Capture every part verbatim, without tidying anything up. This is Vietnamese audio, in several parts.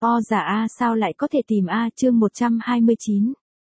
O giả A sao lại có thể tìm A chương một trăm hai mươi chín.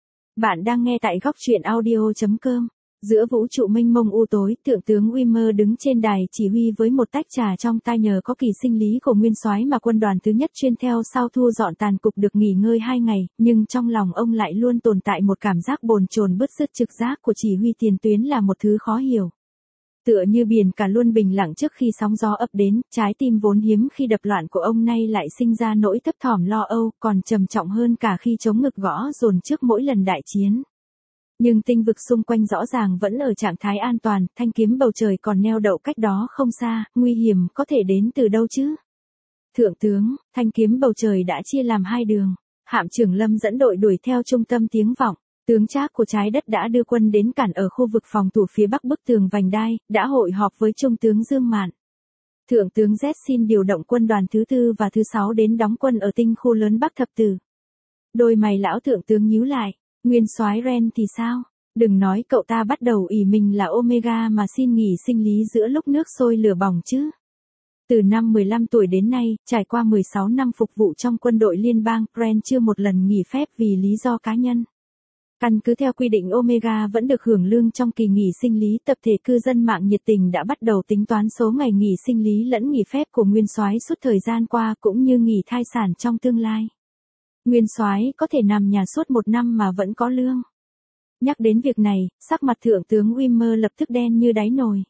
Bạn đang nghe tại góc truyện audio.com. Giữa vũ trụ mênh mông u tối, thượng tướng Wimmer đứng trên đài chỉ huy với một tách trà trong tay, nhờ có kỳ sinh lý của nguyên soái mà quân đoàn thứ nhất chuyên theo sau thu dọn tàn cục được nghỉ ngơi hai ngày, nhưng trong lòng ông lại luôn tồn tại một cảm giác bồn chồn bứt rứt. Trực giác của chỉ huy tiền tuyến là một thứ khó hiểu. Tựa như biển cả luôn bình lặng trước khi sóng gió ập đến, trái tim vốn hiếm khi đập loạn của ông nay lại sinh ra nỗi thấp thỏm lo âu, còn trầm trọng hơn cả khi chống ngực gõ dồn trước mỗi lần đại chiến. Nhưng tinh vực xung quanh rõ ràng vẫn ở trạng thái an toàn, thanh kiếm bầu trời còn neo đậu cách đó không xa, nguy hiểm có thể đến từ đâu chứ? Thượng tướng, thanh kiếm bầu trời đã chia làm hai đường. Hạm trưởng Lâm dẫn đội đuổi theo trung tâm tiếng vọng. Tướng Trác của trái đất đã đưa quân đến cản ở khu vực phòng thủ phía bắc bức tường vành đai, đã hội họp với Trung tướng Dương Mạn. Thượng tướng Z xin điều động quân đoàn thứ tư và thứ sáu đến đóng quân ở tinh khu lớn Bắc Thập Tử. Đôi mày lão thượng tướng nhíu lại, nguyên soái Ren thì sao? Đừng nói cậu ta bắt đầu ỷ mình là Omega mà xin nghỉ sinh lý giữa lúc nước sôi lửa bỏng chứ. Từ năm mười lăm tuổi đến nay, trải qua mười sáu năm phục vụ trong quân đội liên bang, Ren chưa một lần nghỉ phép vì lý do cá nhân. Căn cứ theo quy định, Omega vẫn được hưởng lương trong kỳ nghỉ sinh lý. Tập thể cư dân mạng nhiệt tình đã bắt đầu tính toán số ngày nghỉ sinh lý lẫn nghỉ phép của nguyên soái suốt thời gian qua, cũng như nghỉ thai sản trong tương lai. Nguyên soái có thể nằm nhà suốt một năm mà vẫn có lương. Nhắc đến việc này, sắc mặt thượng tướng Wimmer lập tức đen như đáy nồi.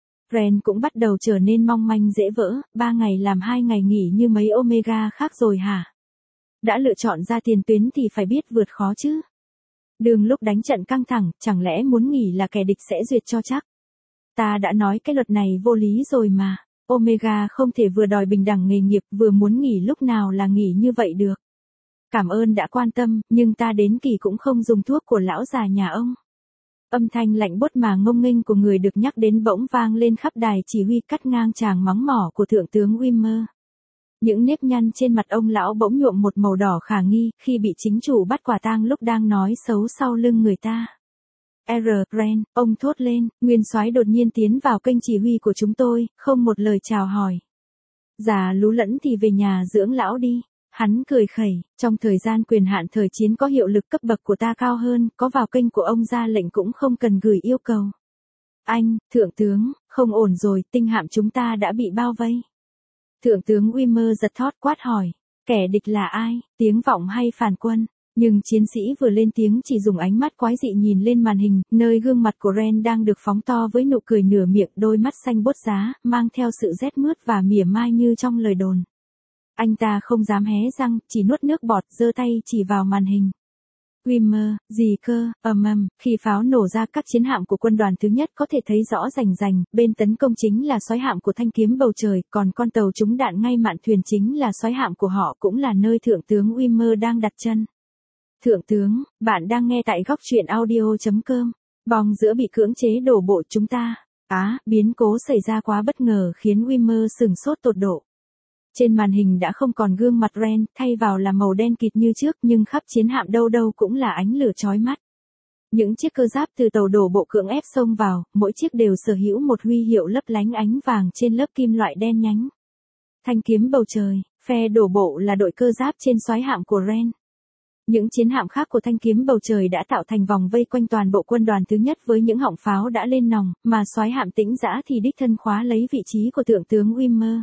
Ren cũng bắt đầu trở nên mong manh dễ vỡ, ba ngày làm hai ngày nghỉ như mấy Omega khác rồi hả? Đã lựa chọn ra tiền tuyến thì phải biết vượt khó chứ. Đường lúc đánh trận căng thẳng, chẳng lẽ muốn nghỉ là kẻ địch sẽ duyệt cho chắc? Ta đã nói cái luật này vô lý rồi mà. Omega không thể vừa đòi bình đẳng nghề nghiệp vừa muốn nghỉ lúc nào là nghỉ như vậy được. Cảm ơn đã quan tâm, nhưng ta đến kỳ cũng không dùng thuốc của lão già nhà ông. Âm thanh lạnh buốt mà ngông nghênh của người được nhắc đến bỗng vang lên khắp đài chỉ huy, cắt ngang tràng mắng mỏ của thượng tướng Wimmer. Những nếp nhăn trên mặt ông lão bỗng nhuộm một màu đỏ khả nghi khi bị chính chủ bắt quả tang lúc đang nói xấu sau lưng người ta. R. Ren, ông thốt lên, nguyên soái đột nhiên tiến vào kênh chỉ huy của chúng tôi, không một lời chào hỏi. Già lú lẫn thì về nhà dưỡng lão đi. Hắn cười khẩy, trong thời gian quyền hạn thời chiến có hiệu lực cấp bậc của ta cao hơn, có vào kênh của ông ra lệnh cũng không cần gửi yêu cầu. Anh, thượng tướng, không ổn rồi, tinh hạm chúng ta đã bị bao vây. Thượng tướng Wimmer giật thót quát hỏi, kẻ địch là ai, tiếng vọng hay phản quân? Nhưng chiến sĩ vừa lên tiếng chỉ dùng ánh mắt quái dị nhìn lên màn hình, nơi gương mặt của Ren đang được phóng to với nụ cười nửa miệng, đôi mắt xanh bốt giá, mang theo sự rét mướt và mỉa mai như trong lời đồn. Anh ta không dám hé răng, chỉ nuốt nước bọt, giơ tay chỉ vào màn hình. Wimmer, gì cơ? Ầm ầm, khi pháo nổ ra, các chiến hạm của quân đoàn thứ nhất có thể thấy rõ rành rành, bên tấn công chính là soái hạm của thanh kiếm bầu trời, còn con tàu trúng đạn ngay mạn thuyền chính là soái hạm của họ, cũng là nơi thượng tướng Wimmer đang đặt chân. Thượng tướng, bạn đang nghe tại góc truyện audio.com. Bong giữa bị cưỡng chế đổ bộ chúng ta. Á, à, biến cố xảy ra quá bất ngờ khiến Wimmer sửng sốt tột độ. Trên màn hình đã không còn gương mặt Ren, thay vào là màu đen kịt như trước, nhưng khắp chiến hạm đâu đâu cũng là ánh lửa chói mắt. Những chiếc cơ giáp từ tàu đổ bộ cưỡng ép xông vào, mỗi chiếc đều sở hữu một huy hiệu lấp lánh ánh vàng trên lớp kim loại đen nhánh. Thanh kiếm bầu trời, phe đổ bộ là đội cơ giáp trên soái hạm của Ren. Những chiến hạm khác của thanh kiếm bầu trời đã tạo thành vòng vây quanh toàn bộ quân đoàn thứ nhất với những họng pháo đã lên nòng, mà soái hạm Tĩnh Dã thì đích thân khóa lấy vị trí của thượng tướng Wimmer.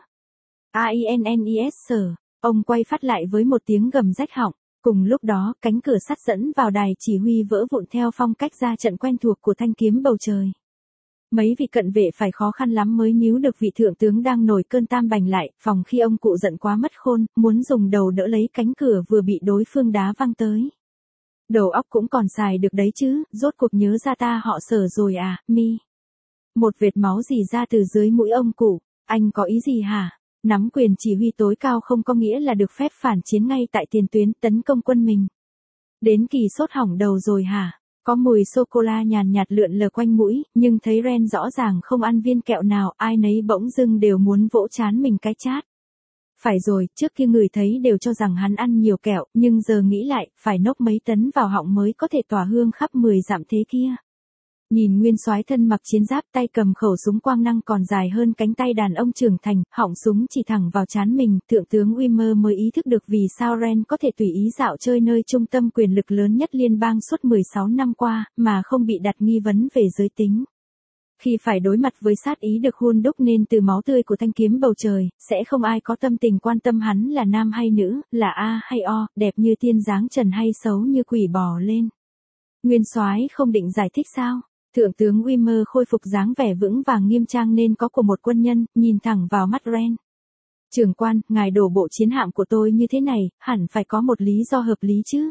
Innes sở, ông quay phát lại với một tiếng gầm rách họng. Cùng lúc đó, cánh cửa sắt dẫn vào đài chỉ huy vỡ vụn theo phong cách ra trận quen thuộc của thanh kiếm bầu trời. Mấy vị cận vệ phải khó khăn lắm mới níu được vị thượng tướng đang nổi cơn tam bành lại, phòng khi ông cụ giận quá mất khôn, muốn dùng đầu đỡ lấy cánh cửa vừa bị đối phương đá văng tới. Đầu óc cũng còn xài được đấy chứ, rốt cuộc nhớ ra ta họ Sở rồi à, mi. Một vệt máu rỉ ra từ dưới mũi ông cụ, anh có ý gì hả? Nắm quyền chỉ huy tối cao không có nghĩa là được phép phản chiến ngay tại tiền tuyến tấn công quân mình. Đến kỳ sốt hỏng đầu rồi hả? Có mùi sô-cô-la nhàn nhạt lượn lờ quanh mũi, nhưng thấy Ren rõ ràng không ăn viên kẹo nào, ai nấy bỗng dưng đều muốn vỗ trán mình cái chát. Phải rồi, trước kia người thấy đều cho rằng hắn ăn nhiều kẹo, nhưng giờ nghĩ lại, phải nốc mấy tấn vào họng mới có thể tỏa hương khắp mười dặm thế kia. Nhìn nguyên soái thân mặc chiến giáp, tay cầm khẩu súng quang năng còn dài hơn cánh tay đàn ông trưởng thành, họng súng chỉ thẳng vào trán mình, thượng tướng Wimmer mới ý thức được vì sao Ren có thể tùy ý dạo chơi nơi trung tâm quyền lực lớn nhất liên bang suốt mười sáu năm qua, mà không bị đặt nghi vấn về giới tính. Khi phải đối mặt với sát ý được hun đúc nên từ máu tươi của thanh kiếm bầu trời, sẽ không ai có tâm tình quan tâm hắn là nam hay nữ, là A hay O, đẹp như tiên dáng trần hay xấu như quỷ bò lên. Nguyên soái không định giải thích sao? Thượng tướng Wimmer khôi phục dáng vẻ vững vàng nghiêm trang nên có của một quân nhân, nhìn thẳng vào mắt Ren. Trưởng quan, ngài đổ bộ chiến hạm của tôi như thế này, hẳn phải có một lý do hợp lý chứ.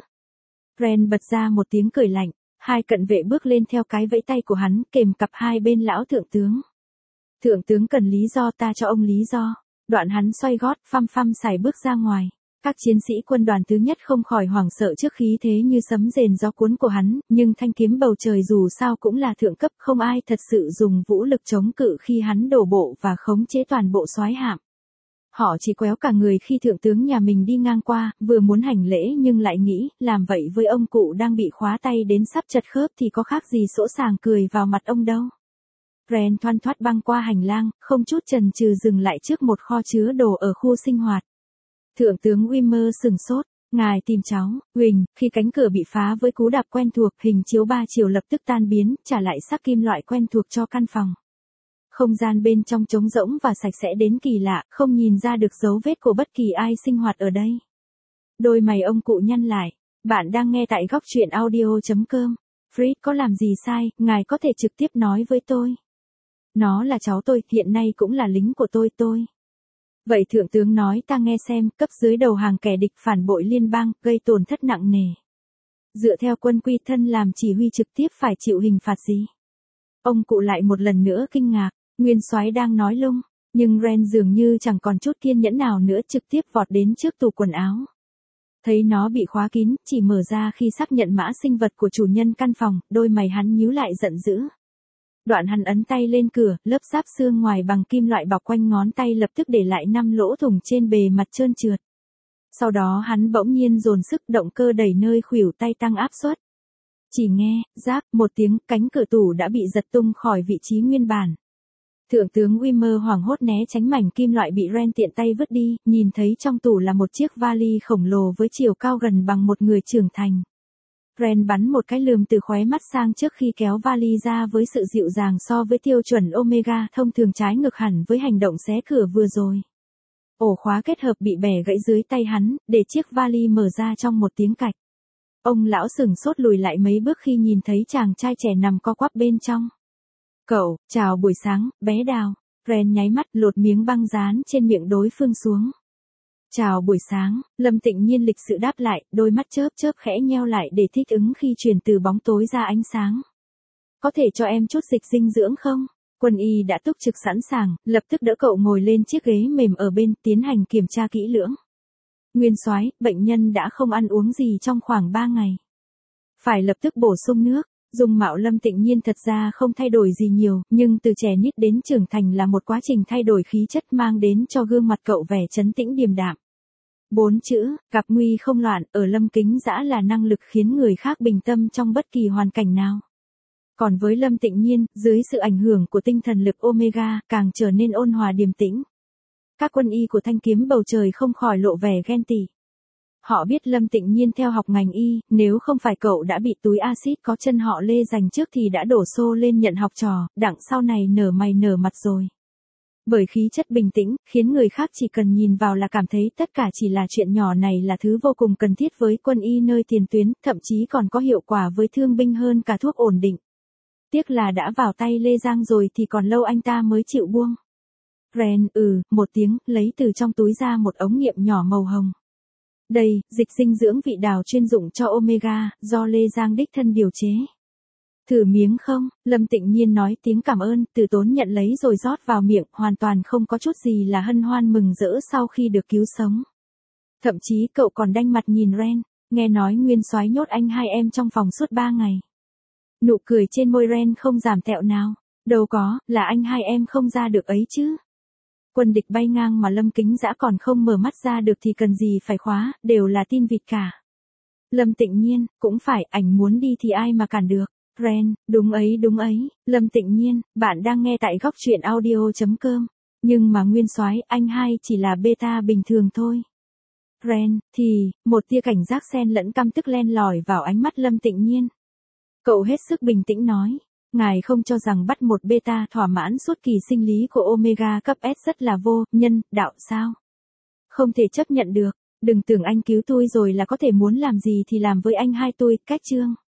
Ren bật ra một tiếng cười lạnh, hai cận vệ bước lên theo cái vẫy tay của hắn, kèm cặp hai bên lão thượng tướng. Thượng tướng cần lý do, ta cho ông lý do. Đoạn hắn xoay gót, phăm phăm xài bước ra ngoài. Các chiến sĩ quân đoàn thứ nhất không khỏi hoảng sợ trước khí thế như sấm rền gió cuốn của hắn, nhưng thanh kiếm bầu trời dù sao cũng là thượng cấp, không ai thật sự dùng vũ lực chống cự khi hắn đổ bộ và khống chế toàn bộ soái hạm. Họ chỉ quéo cả người khi thượng tướng nhà mình đi ngang qua, vừa muốn hành lễ nhưng lại nghĩ, làm vậy với ông cụ đang bị khóa tay đến sắp chật khớp thì có khác gì sỗ sàng cười vào mặt ông đâu. Ren thoăn thoắt băng qua hành lang, không chút chần chừ dừng lại trước một kho chứa đồ ở khu sinh hoạt. Thượng tướng Wimmer sừng sốt, ngài tìm cháu, Huỳnh, khi cánh cửa bị phá với cú đạp quen thuộc, hình chiếu ba chiều lập tức tan biến, trả lại sắc kim loại quen thuộc cho căn phòng. Không gian bên trong trống rỗng và sạch sẽ đến kỳ lạ, không nhìn ra được dấu vết của bất kỳ ai sinh hoạt ở đây. Đôi mày ông cụ nhăn lại, bạn đang nghe tại góc truyện audio chấm com. Fritz có làm gì sai, ngài có thể trực tiếp nói với tôi. Nó là cháu tôi, hiện nay cũng là lính của tôi tôi. Vậy thượng tướng nói ta nghe xem, cấp dưới đầu hàng kẻ địch phản bội liên bang, gây tổn thất nặng nề. Dựa theo quân quy thân làm chỉ huy trực tiếp phải chịu hình phạt gì? Ông cụ lại một lần nữa kinh ngạc, nguyên soái đang nói lung, nhưng Ren dường như chẳng còn chút kiên nhẫn nào nữa, trực tiếp vọt đến trước tủ quần áo. Thấy nó bị khóa kín, chỉ mở ra khi xác nhận mã sinh vật của chủ nhân căn phòng, đôi mày hắn nhíu lại giận dữ. Đoạn hắn ấn tay lên cửa, lớp giáp xương ngoài bằng kim loại bọc quanh ngón tay lập tức để lại năm lỗ thủng trên bề mặt trơn trượt. Sau đó hắn bỗng nhiên dồn sức, động cơ đẩy nơi khuỷu tay tăng áp suất. Chỉ nghe, rác, một tiếng, cánh cửa tủ đã bị giật tung khỏi vị trí nguyên bản. Thượng tướng Wimmer hoảng hốt né tránh mảnh kim loại bị Ren tiện tay vứt đi, nhìn thấy trong tủ là một chiếc vali khổng lồ với chiều cao gần bằng một người trưởng thành. Ren bắn một cái lườm từ khóe mắt sang trước khi kéo vali ra với sự dịu dàng so với tiêu chuẩn Omega, thông thường trái ngược hẳn với hành động xé cửa vừa rồi. Ổ khóa kết hợp bị bẻ gãy dưới tay hắn, để chiếc vali mở ra trong một tiếng cạch. Ông lão sửng sốt lùi lại mấy bước khi nhìn thấy chàng trai trẻ nằm co quắp bên trong. Cậu, chào buổi sáng, bé Đào. Ren nháy mắt, lột miếng băng dán trên miệng đối phương xuống. Chào buổi sáng, Lâm Tịnh Nhiên lịch sự đáp lại, đôi mắt chớp chớp khẽ nheo lại để thích ứng khi chuyển từ bóng tối ra ánh sáng. Có thể cho em chút dịch dinh dưỡng không? Quân y đã túc trực sẵn sàng, lập tức đỡ cậu ngồi lên chiếc ghế mềm ở bên, tiến hành kiểm tra kỹ lưỡng. Nguyên soái, bệnh nhân đã không ăn uống gì trong khoảng ba ngày. Phải lập tức bổ sung nước. Dung mạo Lâm Tịnh Nhiên thật ra không thay đổi gì nhiều, nhưng từ trẻ nít đến trưởng thành là một quá trình thay đổi khí chất mang đến cho gương mặt cậu vẻ trấn tĩnh điềm đạm. Bốn chữ, gặp nguy không loạn, ở Lâm Kính Dã là năng lực khiến người khác bình tâm trong bất kỳ hoàn cảnh nào. Còn với Lâm Tịnh Nhiên, dưới sự ảnh hưởng của tinh thần lực Omega, càng trở nên ôn hòa điềm tĩnh. Các quân y của thanh kiếm bầu trời không khỏi lộ vẻ ghen tị. Họ biết Lâm Tịnh Nhiên theo học ngành y, nếu không phải cậu đã bị túi axit có chân họ Lê giành trước thì đã đổ xô lên nhận học trò, đặng sau này nở mày nở mặt rồi. Bởi khí chất bình tĩnh, khiến người khác chỉ cần nhìn vào là cảm thấy tất cả chỉ là chuyện nhỏ này là thứ vô cùng cần thiết với quân y nơi tiền tuyến, thậm chí còn có hiệu quả với thương binh hơn cả thuốc ổn định. Tiếc là đã vào tay Lê Giang rồi thì còn lâu anh ta mới chịu buông. Ren, ừ, một tiếng, lấy từ trong túi ra một ống nghiệm nhỏ màu hồng. Đây, dịch dinh dưỡng vị đào chuyên dụng cho Omega, do Lê Giang đích thân điều chế. Thử miếng không? Lâm Tịnh Nhiên nói tiếng cảm ơn, từ tốn nhận lấy rồi rót vào miệng, hoàn toàn không có chút gì là hân hoan mừng rỡ sau khi được cứu sống. Thậm chí cậu còn đanh mặt nhìn Ren, nghe nói nguyên soái nhốt anh hai em trong phòng suốt ba ngày. Nụ cười trên môi Ren không giảm tẹo nào. Đâu có, là anh hai em không ra được ấy chứ. Quân địch bay ngang mà Lâm Kính Dã còn không mở mắt ra được thì cần gì phải khóa, đều là tin vịt cả. Lâm Tịnh Nhiên, cũng phải, ảnh muốn đi thì ai mà cản được. Ren, đúng ấy đúng ấy, Lâm Tịnh Nhiên, bạn đang nghe tại góc truyện audio.com. Nhưng mà Nguyên Soái, anh hai chỉ là beta bình thường thôi. Ren, thì, một tia cảnh giác xen lẫn căm tức len lỏi vào ánh mắt Lâm Tịnh Nhiên. Cậu hết sức bình tĩnh nói, ngài không cho rằng bắt một beta thỏa mãn suốt kỳ sinh lý của Omega cấp S rất là vô nhân đạo sao? Không thể chấp nhận được, đừng tưởng anh cứu tôi rồi là có thể muốn làm gì thì làm với anh hai tôi, cách chương.